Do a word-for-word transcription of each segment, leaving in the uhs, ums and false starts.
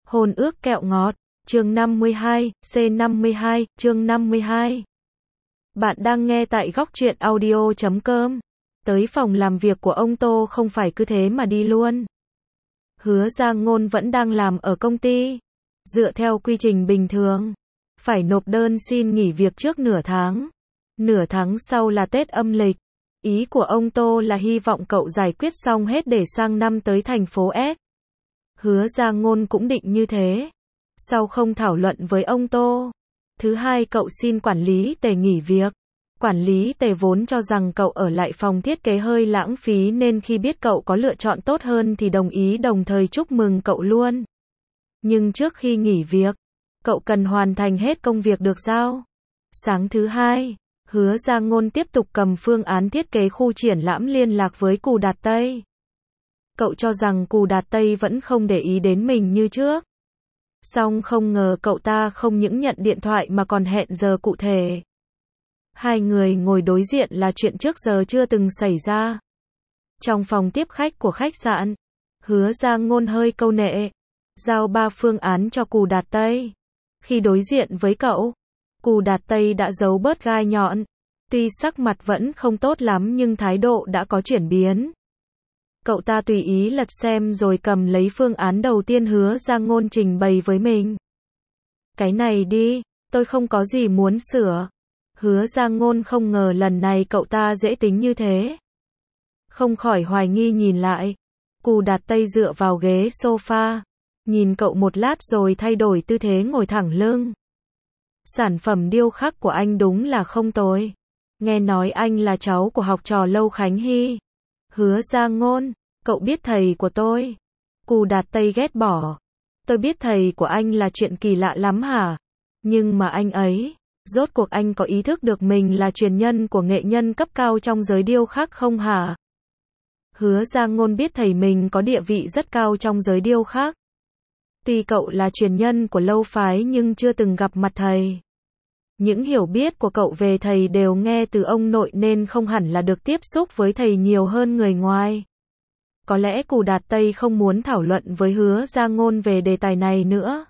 Hôn ước kẹo ngọt, chương năm mươi hai, C năm mươi hai, chương năm mươi hai. Bạn đang nghe tại góc truyện audio chấm com. Tới phòng làm việc của ông Tô không phải cứ thế mà đi luôn. Hứa Giang Ngôn vẫn đang làm ở công ty. Dựa theo quy trình bình thường, phải nộp đơn xin nghỉ việc trước nửa tháng. Nửa tháng sau là Tết âm lịch. Ý của ông Tô là hy vọng cậu giải quyết xong hết để sang năm tới thành phố S. Hứa Giang Ngôn cũng định như thế. Sau không thảo luận với ông Tô, thứ hai cậu xin quản lý Tề nghỉ việc. Quản lý Tề vốn cho rằng cậu ở lại phòng thiết kế hơi lãng phí nên khi biết cậu có lựa chọn tốt hơn thì đồng ý, đồng thời chúc mừng cậu luôn. Nhưng trước khi nghỉ việc, cậu cần hoàn thành hết công việc được giao. Sáng thứ hai, Hứa Giang Ngôn tiếp tục cầm phương án thiết kế khu triển lãm liên lạc với Cù Đạt Tây. Cậu cho rằng Cù Đạt Tây vẫn không để ý đến mình như trước. Song không ngờ cậu ta không những nhận điện thoại mà còn hẹn giờ cụ thể. Hai người ngồi đối diện là chuyện trước giờ chưa từng xảy ra. Trong phòng tiếp khách của khách sạn, Hứa Giang Ngôn hơi câu nệ, giao ba phương án cho Cù Đạt Tây. Khi đối diện với cậu, Cù Đạt Tây đã giấu bớt gai nhọn. Tuy sắc mặt vẫn không tốt lắm nhưng thái độ đã có chuyển biến. Cậu ta tùy ý lật xem rồi cầm lấy phương án đầu tiên Hứa Giang Ngôn trình bày với mình. Cái này đi, tôi không có gì muốn sửa. Hứa Giang Ngôn không ngờ lần này cậu ta dễ tính như thế. Không khỏi hoài nghi nhìn lại. Cù Đạt Tây dựa vào ghế sofa, nhìn cậu một lát rồi thay đổi tư thế ngồi thẳng lưng. Sản phẩm điêu khắc của anh đúng là không tồi. Nghe nói anh là cháu của học trò Lâu Khánh Hy. Hứa Giang Ngôn, cậu biết thầy của tôi? Cù Đạt Tây ghét bỏ. Tôi biết thầy của anh là chuyện kỳ lạ lắm hả? Nhưng mà anh ấy, rốt cuộc anh có ý thức được mình là truyền nhân của nghệ nhân cấp cao trong giới điêu khắc không hả? Hứa Giang Ngôn biết thầy mình có địa vị rất cao trong giới điêu khắc. Tuy cậu là truyền nhân của Lâu phái nhưng chưa từng gặp mặt thầy. Những hiểu biết của cậu về thầy đều nghe từ ông nội nên không hẳn là được tiếp xúc với thầy nhiều hơn người ngoài. Có lẽ Cù Đạt Tây không muốn thảo luận với Hứa Giang Ngôn về đề tài này nữa.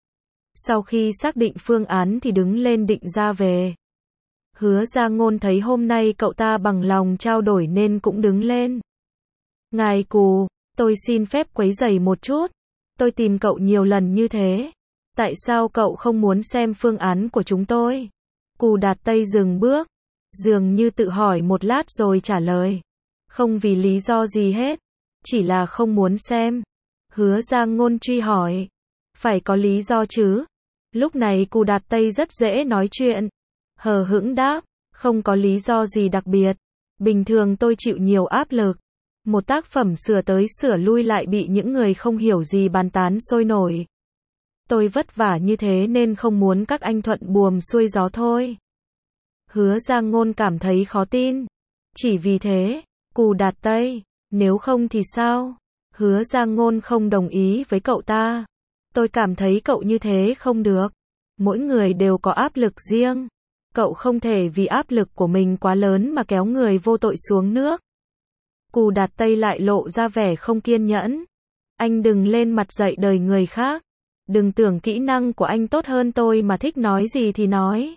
Sau khi xác định phương án thì đứng lên định ra về. Hứa Giang Ngôn thấy hôm nay cậu ta bằng lòng trao đổi nên cũng đứng lên. Ngài Cù, tôi xin phép quấy rầy một chút. Tôi tìm cậu nhiều lần như thế. Tại sao cậu không muốn xem phương án của chúng tôi? Cù Đạt Tây dừng bước, dường như tự hỏi một lát rồi trả lời. Không vì lý do gì hết, chỉ là không muốn xem. Hứa Giang Ngôn truy hỏi. Phải có lý do chứ? Lúc này Cù Đạt Tây rất dễ nói chuyện. Hờ hững đáp, không có lý do gì đặc biệt. Bình thường tôi chịu nhiều áp lực. Một tác phẩm sửa tới sửa lui lại bị những người không hiểu gì bàn tán sôi nổi. Tôi vất vả như thế nên không muốn các anh thuận buồm xuôi gió thôi. Hứa Giang Ngôn cảm thấy khó tin. Chỉ vì thế, Cù Đạt Tây, nếu không thì sao? Hứa Giang Ngôn không đồng ý với cậu ta. Tôi cảm thấy cậu như thế không được. Mỗi người đều có áp lực riêng. Cậu không thể vì áp lực của mình quá lớn mà kéo người vô tội xuống nước. Cù Đạt Tây lại lộ ra vẻ không kiên nhẫn. Anh đừng lên mặt dạy đời người khác. Đừng tưởng kỹ năng của anh tốt hơn tôi mà thích nói gì thì nói.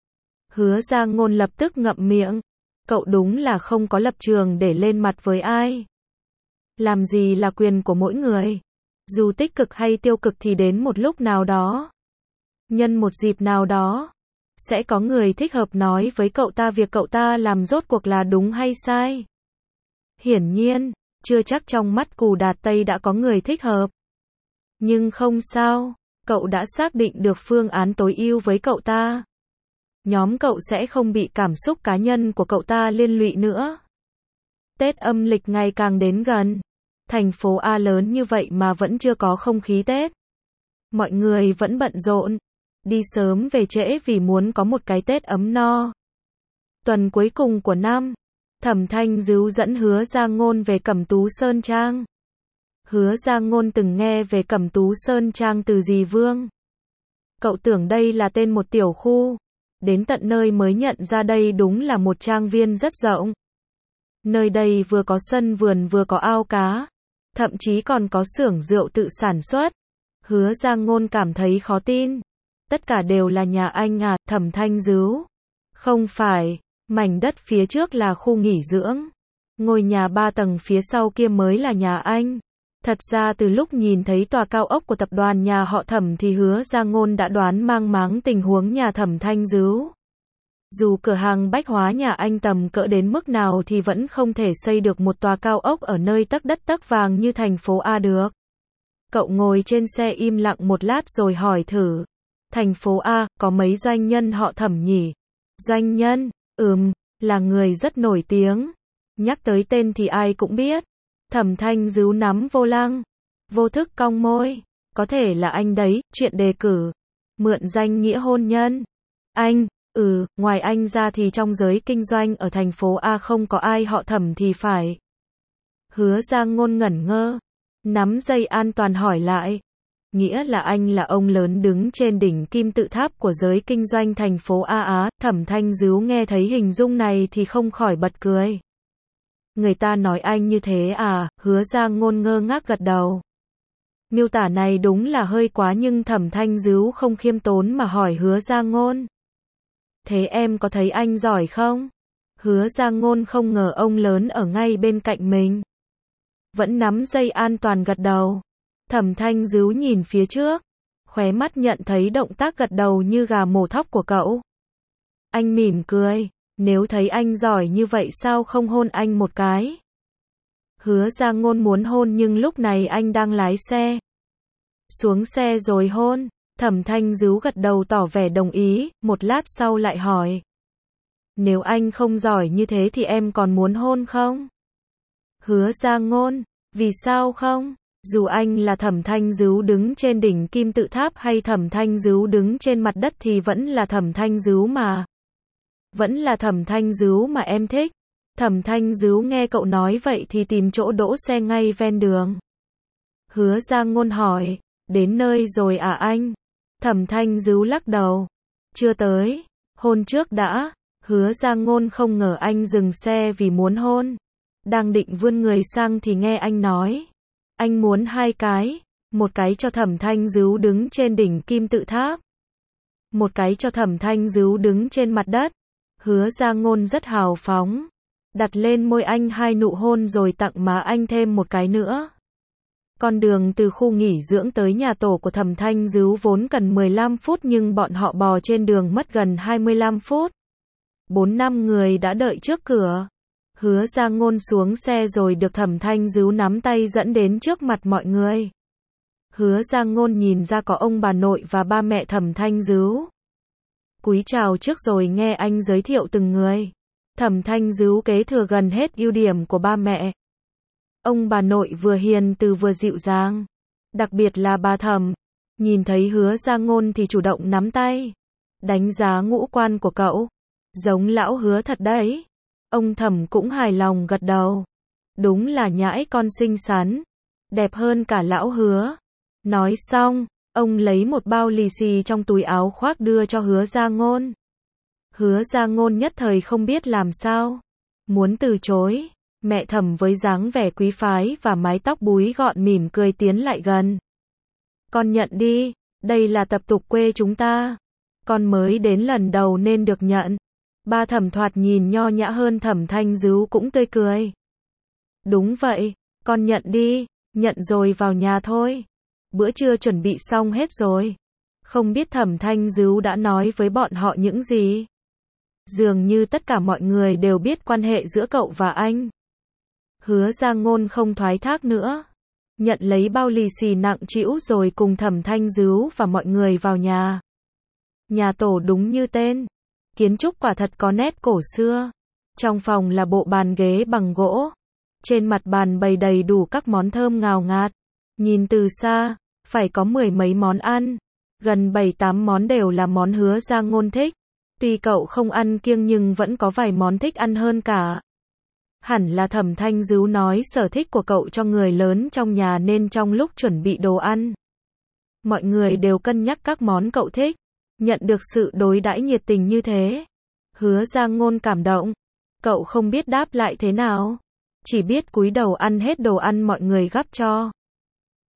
Hứa Giang Ngôn lập tức ngậm miệng. Cậu đúng là không có lập trường để lên mặt với ai. Làm gì là quyền của mỗi người. Dù tích cực hay tiêu cực thì đến một lúc nào đó, nhân một dịp nào đó, sẽ có người thích hợp nói với cậu ta việc cậu ta làm rốt cuộc là đúng hay sai. Hiển nhiên, chưa chắc trong mắt Cù Đạt Tây đã có người thích hợp. Nhưng không sao, cậu đã xác định được phương án tối ưu với cậu ta. Nhóm cậu sẽ không bị cảm xúc cá nhân của cậu ta liên lụy nữa. Tết âm lịch ngày càng đến gần. Thành phố A lớn như vậy mà vẫn chưa có không khí Tết. Mọi người vẫn bận rộn. Đi sớm về trễ vì muốn có một cái Tết ấm no. Tuần cuối cùng của năm, Thẩm Thanh Dứu dẫn Hứa Giang Ngôn về Cẩm Tú Sơn Trang. Hứa Giang Ngôn từng nghe về Cẩm Tú Sơn Trang từ dì Vương. Cậu tưởng đây là tên một tiểu khu. Đến tận nơi mới nhận ra đây đúng là một trang viên rất rộng. Nơi đây vừa có sân vườn vừa có ao cá. Thậm chí còn có xưởng rượu tự sản xuất. Hứa Giang Ngôn cảm thấy khó tin. Tất cả đều là nhà anh à, Thẩm Thanh Dứu. Không phải, mảnh đất phía trước là khu nghỉ dưỡng. Ngôi nhà ba tầng phía sau kia mới là nhà anh. Thật ra từ lúc nhìn thấy tòa cao ốc của tập đoàn nhà họ Thẩm thì Hứa Giang Ngôn đã đoán mang máng tình huống nhà Thẩm Thanh Dứu. Dù cửa hàng bách hóa nhà anh tầm cỡ đến mức nào thì vẫn không thể xây được một tòa cao ốc ở nơi tấc đất tấc vàng như thành phố A được. Cậu ngồi trên xe im lặng một lát rồi hỏi thử. Thành phố A, có mấy doanh nhân họ Thẩm nhỉ? Doanh nhân? Ừm, là người rất nổi tiếng. Nhắc tới tên thì ai cũng biết. Thẩm Thanh Dứu nắm vô lăng. Vô thức cong môi. Có thể là anh đấy, chuyện đề cử. Mượn danh nghĩa hôn nhân. Anh, ừ, ngoài anh ra thì trong giới kinh doanh ở thành phố A không có ai họ Thẩm thì phải. Hứa Giang Ngôn ngẩn ngơ. Nắm dây an toàn hỏi lại. Nghĩa là anh là ông lớn đứng trên đỉnh kim tự tháp của giới kinh doanh thành phố A Á. Thẩm Thanh Dứu nghe thấy hình dung này thì không khỏi bật cười. Người ta nói anh như thế à? Hứa Giang Ngôn ngơ ngác gật đầu. Miêu tả này đúng là hơi quá nhưng Thẩm Thanh Dứu không khiêm tốn mà hỏi Hứa Giang Ngôn. Thế em có thấy anh giỏi không? Hứa Giang Ngôn không ngờ ông lớn ở ngay bên cạnh mình. Vẫn nắm dây an toàn gật đầu. Thẩm Thanh Dứu nhìn phía trước. Khóe mắt nhận thấy động tác gật đầu như gà mổ thóc của cậu. Anh mỉm cười. Nếu thấy anh giỏi như vậy sao không hôn anh một cái? Hứa Giang Ngôn muốn hôn nhưng lúc này anh đang lái xe. Xuống xe rồi hôn. Thẩm Thanh Dứu gật đầu tỏ vẻ đồng ý, một lát sau lại hỏi. Nếu anh không giỏi như thế thì em còn muốn hôn không? Hứa Giang Ngôn, vì sao không? Dù anh là Thẩm Thanh Dứu đứng trên đỉnh kim tự tháp hay Thẩm Thanh Dứu đứng trên mặt đất thì vẫn là Thẩm Thanh Dứu mà. Vẫn là Thẩm Thanh Dứu mà em thích. Thẩm Thanh Dứu nghe cậu nói vậy thì tìm chỗ đỗ xe ngay ven đường. Hứa Giang Ngôn hỏi, đến nơi rồi à anh? Thẩm Thanh Dứu lắc đầu. Chưa tới, hôn trước đã. Hứa Giang Ngôn không ngờ anh dừng xe vì muốn hôn. Đang định vươn người sang thì nghe anh nói. Anh muốn hai cái. Một cái cho Thẩm Thanh Dứu đứng trên đỉnh kim tự tháp. Một cái cho Thẩm Thanh Dứu đứng trên mặt đất. Hứa Giang Ngôn rất hào phóng. Đặt lên môi anh hai nụ hôn rồi tặng má anh thêm một cái nữa. Con đường từ khu nghỉ dưỡng tới nhà tổ của Thẩm Thanh Dứu vốn cần mười lăm phút nhưng bọn họ bò trên đường mất gần hai mươi lăm phút. Bốn năm người đã đợi trước cửa. Hứa Giang Ngôn xuống xe rồi được Thẩm Thanh Dứu nắm tay dẫn đến trước mặt mọi người. Hứa Giang Ngôn nhìn ra có ông bà nội và ba mẹ Thẩm Thanh Dứu. Cúi chào trước rồi nghe anh giới thiệu từng người. Thẩm Thanh Dứu kế thừa gần hết ưu điểm của ba mẹ. Ông bà nội vừa hiền từ vừa dịu dàng. Đặc biệt là bà Thẩm. Nhìn thấy Hứa Giang Ngôn thì chủ động nắm tay. Đánh giá ngũ quan của cậu. Giống lão Hứa thật đấy. Ông Thẩm cũng hài lòng gật đầu. Đúng là nhãi con xinh xắn. Đẹp hơn cả lão Hứa. Nói xong, ông lấy một bao lì xì trong túi áo khoác đưa cho Hứa Giang Ngôn. Hứa Giang Ngôn nhất thời không biết làm sao. Muốn từ chối. Mẹ Thẩm với dáng vẻ quý phái và mái tóc búi gọn mỉm cười tiến lại gần. Con nhận đi, đây là tập tục quê chúng ta. Con mới đến lần đầu nên được nhận. Ba Thẩm thoạt nhìn nho nhã hơn Thẩm Thanh Dứu cũng tươi cười. Đúng vậy, con nhận đi, nhận rồi vào nhà thôi. Bữa trưa chuẩn bị xong hết rồi. Không biết Thẩm Thanh Dứu đã nói với bọn họ những gì. Dường như tất cả mọi người đều biết quan hệ giữa cậu và anh. Hứa Giang Ngôn không thoái thác nữa. Nhận lấy bao lì xì nặng trĩu rồi cùng Thẩm Thanh Dứu và mọi người vào nhà. Nhà tổ đúng như tên. Kiến trúc quả thật có nét cổ xưa. Trong phòng là bộ bàn ghế bằng gỗ. Trên mặt bàn bày đầy đủ các món thơm ngào ngạt. Nhìn từ xa, phải có mười mấy món ăn. Gần bảy tám món đều là món Hứa Giang Ngôn thích. Tuy cậu không ăn kiêng nhưng vẫn có vài món thích ăn hơn cả. Hẳn là Thẩm Thanh Dứu nói sở thích của cậu cho người lớn trong nhà nên trong lúc chuẩn bị đồ ăn. Mọi người đều cân nhắc các món cậu thích. Nhận được sự đối đãi nhiệt tình như thế. Hứa Giang Ngôn cảm động. Cậu không biết đáp lại thế nào. Chỉ biết cúi đầu ăn hết đồ ăn mọi người gắp cho.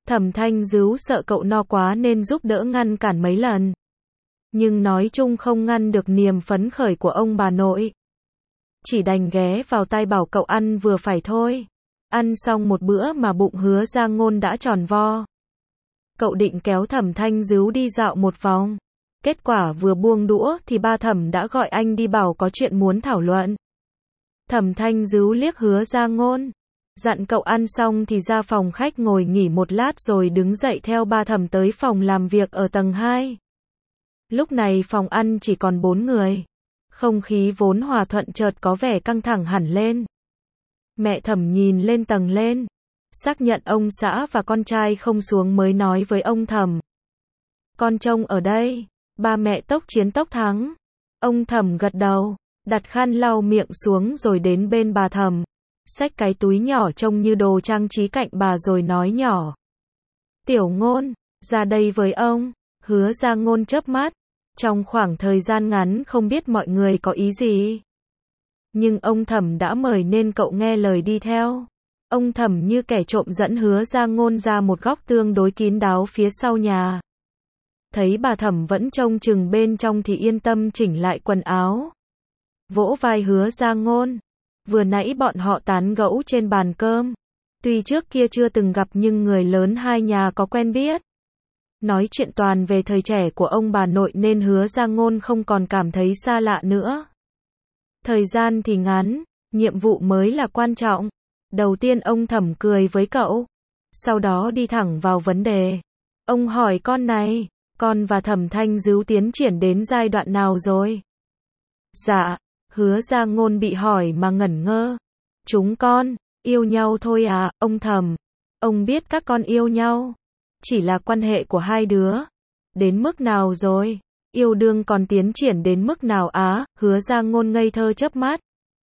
Thẩm Thanh Dứu sợ cậu no quá nên giúp đỡ ngăn cản mấy lần. Nhưng nói chung không ngăn được niềm phấn khởi của ông bà nội. Chỉ đành ghé vào tai bảo cậu ăn vừa phải thôi. Ăn xong một bữa mà bụng Hứa Giang Ngôn đã tròn vo. Cậu định kéo Thẩm Thanh Dứu đi dạo một vòng. Kết quả vừa buông đũa thì ba Thẩm đã gọi anh đi bảo có chuyện muốn thảo luận. Thẩm Thanh Dứu liếc Hứa Giang Ngôn, dặn cậu ăn xong thì ra phòng khách ngồi nghỉ một lát rồi đứng dậy theo ba Thẩm tới phòng làm việc ở tầng hai. Lúc này phòng ăn chỉ còn bốn người. Không khí vốn hòa thuận chợt có vẻ căng thẳng hẳn lên. Mẹ Thẩm nhìn lên tầng lên, xác nhận ông xã và con trai không xuống mới nói với ông Thẩm. Con trông ở đây. Ba mẹ tốc chiến tốc thắng. Ông Thẩm gật đầu, đặt khăn lau miệng xuống rồi đến bên bà Thẩm. Xách cái túi nhỏ trông như đồ trang trí cạnh bà rồi nói nhỏ. Tiểu Ngôn, ra đây với ông. Hứa Giang Ngôn chớp mắt. Trong khoảng thời gian ngắn không biết mọi người có ý gì. Nhưng ông Thẩm đã mời nên cậu nghe lời đi theo. Ông Thẩm như kẻ trộm dẫn Hứa Giang Ngôn ra một góc tương đối kín đáo phía sau nhà. Thấy bà Thẩm vẫn trông chừng bên trong thì yên tâm chỉnh lại quần áo. Vỗ vai Hứa Giang Ngôn. Vừa nãy bọn họ tán gẫu trên bàn cơm. Tuy trước kia chưa từng gặp nhưng người lớn hai nhà có quen biết. Nói chuyện toàn về thời trẻ của ông bà nội nên Hứa Giang Ngôn không còn cảm thấy xa lạ nữa. Thời gian thì ngắn, nhiệm vụ mới là quan trọng. Đầu tiên ông Thẩm cười với cậu. Sau đó đi thẳng vào vấn đề. Ông hỏi con này, con và Thẩm Thanh Dứu tiến triển đến giai đoạn nào rồi? Dạ, Hứa Giang Ngôn bị hỏi mà ngẩn ngơ. Chúng con, yêu nhau thôi à, ông Thẩm. Ông biết các con yêu nhau. Chỉ là quan hệ của hai đứa. Đến mức nào rồi? Yêu đương còn tiến triển đến mức nào á? Hứa Giang Ngôn ngây thơ chớp mắt.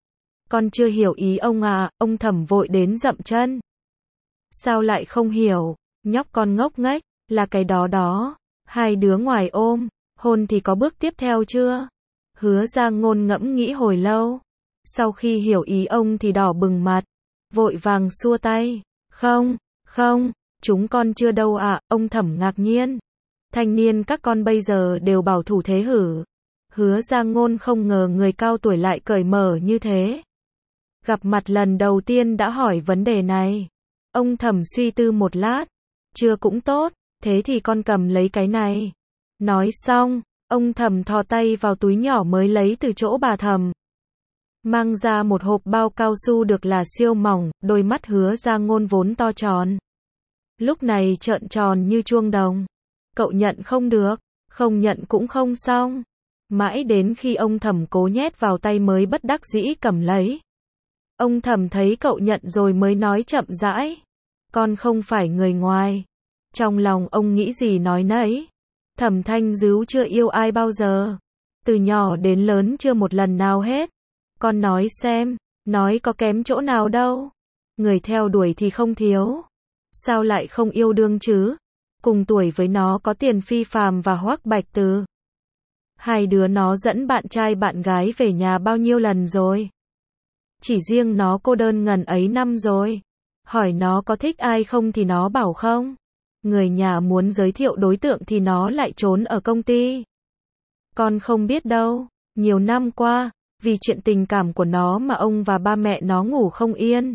Con chưa hiểu ý ông à, ông Thẩm vội đến dậm chân. Sao lại không hiểu? Nhóc con ngốc nghếch, là cái đó đó. Hai đứa ngoài ôm, hôn thì có bước tiếp theo chưa? Hứa Giang Ngôn ngẫm nghĩ hồi lâu. Sau khi hiểu ý ông thì đỏ bừng mặt. Vội vàng xua tay. Không, không, chúng con chưa đâu ạ, ông Thẩm ngạc nhiên. Thanh niên các con bây giờ đều bảo thủ thế hử? Hứa Giang Ngôn không ngờ người cao tuổi lại cởi mở như thế. Gặp mặt lần đầu tiên đã hỏi vấn đề này. Ông Thẩm suy tư một lát. Chưa cũng tốt, thế thì con cầm lấy cái này. Nói xong, ông Thẩm thò tay vào túi nhỏ mới lấy từ chỗ bà Thẩm. Mang ra một hộp bao cao su được là siêu mỏng, đôi mắt Hứa Giang Ngôn vốn to tròn. Lúc này trợn tròn như chuông đồng. Cậu nhận không được, không nhận cũng không xong. Mãi đến khi ông Thẩm cố nhét vào tay mới bất đắc dĩ cầm lấy. Ông Thẩm thấy cậu nhận rồi mới nói chậm rãi. Con không phải người ngoài. Trong lòng ông nghĩ gì nói nấy. Thẩm Thanh Dứu chưa yêu ai bao giờ. Từ nhỏ đến lớn chưa một lần nào hết. Con nói xem, nói có kém chỗ nào đâu. Người theo đuổi thì không thiếu. Sao lại không yêu đương chứ? Cùng tuổi với nó có Tiền Phi Phàm và Hoắc Bạch Từ. Hai đứa nó dẫn bạn trai bạn gái về nhà bao nhiêu lần rồi? Chỉ riêng nó cô đơn ngần ấy năm rồi. Hỏi nó có thích ai không thì nó bảo không. Người nhà muốn giới thiệu đối tượng thì nó lại trốn ở công ty. Con không biết đâu, nhiều năm qua, vì chuyện tình cảm của nó mà ông và ba mẹ nó ngủ không yên.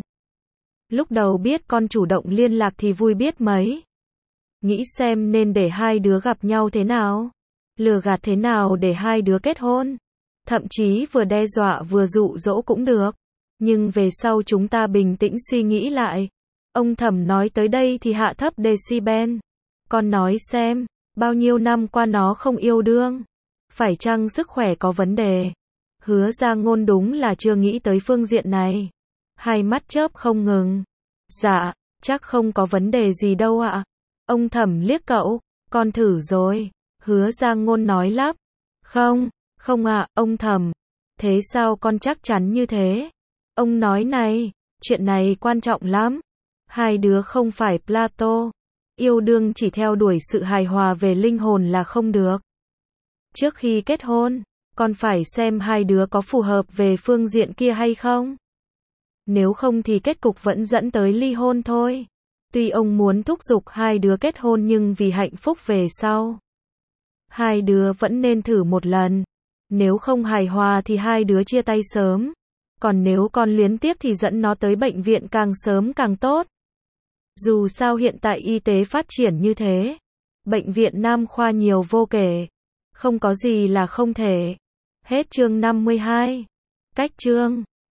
Lúc đầu biết con chủ động liên lạc thì vui biết mấy. Nghĩ xem nên để hai đứa gặp nhau thế nào, lừa gạt thế nào để hai đứa kết hôn. Thậm chí vừa đe dọa vừa dụ dỗ cũng được. Nhưng về sau chúng ta bình tĩnh suy nghĩ lại. Ông Thẩm nói tới đây thì hạ thấp decibel. Con nói xem, bao nhiêu năm qua nó không yêu đương. Phải chăng sức khỏe có vấn đề? Hứa Giang Ngôn đúng là chưa nghĩ tới phương diện này. Hai mắt chớp không ngừng. Dạ, chắc không có vấn đề gì đâu ạ. Ông Thẩm liếc cậu, con thử rồi. Hứa Giang Ngôn nói lắp. Không, không ạ, ông Thẩm. Thế sao con chắc chắn như thế? Ông nói này, chuyện này quan trọng lắm. Hai đứa không phải Plato. Yêu đương chỉ theo đuổi sự hài hòa về linh hồn là không được. Trước khi kết hôn, con phải xem hai đứa có phù hợp về phương diện kia hay không. Nếu không thì kết cục vẫn dẫn tới ly hôn thôi. Tuy ông muốn thúc giục hai đứa kết hôn nhưng vì hạnh phúc về sau, hai đứa vẫn nên thử một lần. Nếu không hài hòa thì hai đứa chia tay sớm. Còn nếu con luyến tiếc thì dẫn nó tới bệnh viện càng sớm càng tốt. Dù sao hiện tại y tế phát triển như thế, bệnh viện nam khoa nhiều vô kể, không có gì là không thể. Hết chương năm mươi hai. Cách chương